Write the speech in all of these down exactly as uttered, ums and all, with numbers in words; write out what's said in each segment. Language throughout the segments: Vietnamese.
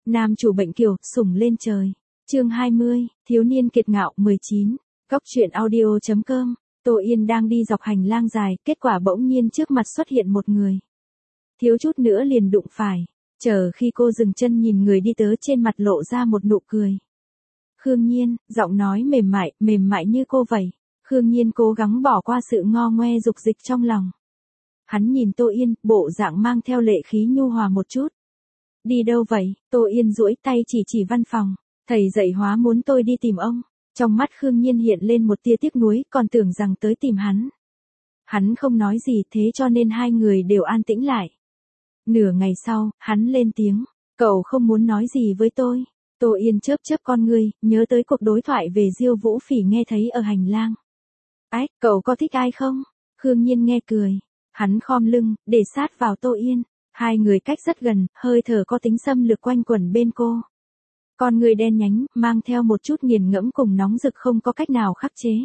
Nam chủ bệnh kiều, sủng lên trời. Chương hai mươi, thiếu niên kiệt ngạo mười chín. Góc truyện audio chấm com. Tô Yên đang đi dọc hành lang dài, kết quả bỗng nhiên trước mặt xuất hiện một người. Thiếu chút nữa liền đụng phải. Chờ khi cô dừng chân nhìn người đi tới trên mặt lộ ra một nụ cười. Khương Nhiên, giọng nói mềm mại, mềm mại như cô vậy. Khương Nhiên cố gắng bỏ qua sự ngo ngoe dục dịch trong lòng. Hắn nhìn Tô Yên, bộ dạng mang theo lệ khí nhu hòa một chút. Đi đâu vậy? Tô Yên duỗi tay chỉ chỉ văn phòng. Thầy dạy hóa muốn tôi đi tìm ông. Trong mắt Khương Nhiên hiện lên một tia tiếc nuối, còn tưởng rằng tới tìm hắn. Hắn không nói gì, thế cho nên hai người đều an tĩnh lại. Nửa ngày sau, hắn lên tiếng. Cậu không muốn nói gì với tôi. Tô Yên chớp chớp con ngươi, nhớ tới cuộc đối thoại về Diêu Vũ Phỉ nghe thấy ở hành lang. Ách, cậu có thích ai không? Khương Nhiên nghe cười. Hắn khom lưng, để sát vào Tô Yên. Hai người cách rất gần, hơi thở có tính xâm lược quanh quẩn bên cô. Con người đen nhánh, mang theo một chút nghiền ngẫm cùng nóng rực không có cách nào khắc chế.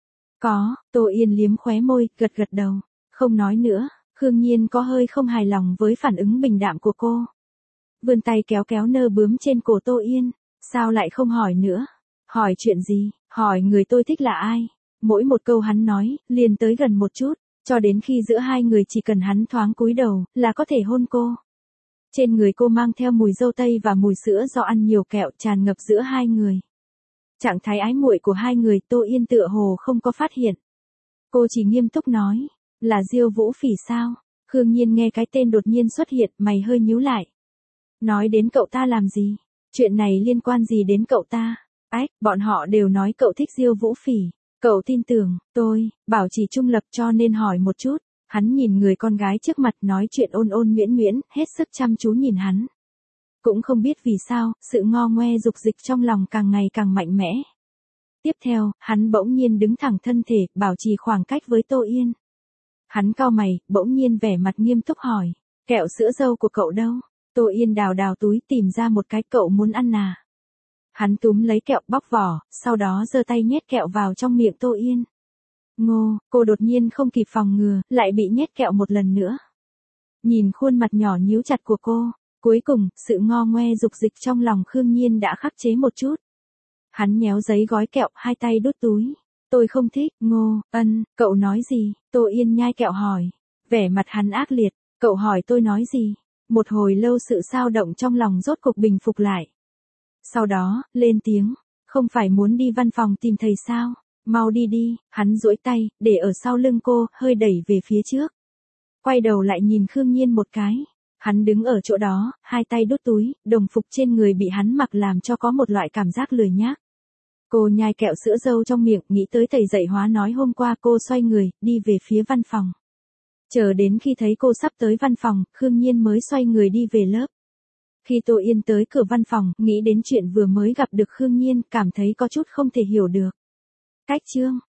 Có, Tô Yên liếm khóe môi, gật gật đầu. Không nói nữa, Khương Nhiên có hơi không hài lòng với phản ứng bình đạm của cô. Vươn tay kéo kéo nơ bướm trên cổ Tô Yên. Sao lại không hỏi nữa? Hỏi chuyện gì? Hỏi người tôi thích là ai? Mỗi một câu hắn nói, liền tới gần một chút. Cho đến khi giữa hai người chỉ cần hắn thoáng cúi đầu, là có thể hôn cô. Trên người cô mang theo mùi dâu tây và mùi sữa do ăn nhiều kẹo tràn ngập giữa hai người. Trạng thái ái muội của hai người Tô Yên tựa hồ không có phát hiện. Cô chỉ nghiêm túc nói, là Diêu Vũ Phỉ sao? Khương Nhiên nghe cái tên đột nhiên xuất hiện, mày hơi nhíu lại. Nói đến cậu ta làm gì? Chuyện này liên quan gì đến cậu ta? Ách, bọn họ đều nói cậu thích Diêu Vũ Phỉ. Cậu tin tưởng, tôi, bảo trì trung lập cho nên hỏi một chút. Hắn nhìn người con gái trước mặt nói chuyện ôn ôn nguyễn nguyễn, hết sức chăm chú nhìn hắn. Cũng không biết vì sao, sự ngo ngoe dục dịch trong lòng càng ngày càng mạnh mẽ. Tiếp theo, hắn bỗng nhiên đứng thẳng thân thể, bảo trì khoảng cách với Tô Yên. Hắn cau mày, bỗng nhiên vẻ mặt nghiêm túc hỏi, kẹo sữa dâu của cậu đâu? Tô Yên đào đào túi tìm ra một cái, cậu muốn ăn à? Hắn túm lấy kẹo bóc vỏ, sau đó giơ tay nhét kẹo vào trong miệng Tô Yên. Ngô, cô đột nhiên không kịp phòng ngừa, lại bị nhét kẹo một lần nữa. Nhìn khuôn mặt nhỏ nhíu chặt của cô, cuối cùng, sự ngo ngoe dục dịch trong lòng Khương Nhiên đã khắc chế một chút. Hắn nhéo giấy gói kẹo, hai tay đút túi. Tôi không thích, Ngô, ân, cậu nói gì? Tô Yên nhai kẹo hỏi. Vẻ mặt hắn ác liệt, cậu hỏi tôi nói gì? Một hồi lâu sự xao động trong lòng rốt cục bình phục lại. Sau đó, lên tiếng, không phải muốn đi văn phòng tìm thầy sao? Mau đi đi, hắn duỗi tay, để ở sau lưng cô, hơi đẩy về phía trước. Quay đầu lại nhìn Khương Nhiên một cái. Hắn đứng ở chỗ đó, hai tay đút túi, đồng phục trên người bị hắn mặc làm cho có một loại cảm giác lười nhác. Cô nhai kẹo sữa dâu trong miệng, nghĩ tới thầy dạy hóa nói hôm qua, cô xoay người, đi về phía văn phòng. Chờ đến khi thấy cô sắp tới văn phòng, Khương Nhiên mới xoay người đi về lớp. Khi Tô Yên tới cửa văn phòng, nghĩ đến chuyện vừa mới gặp được Khương Nhiên, cảm thấy có chút không thể hiểu được. Cách chương,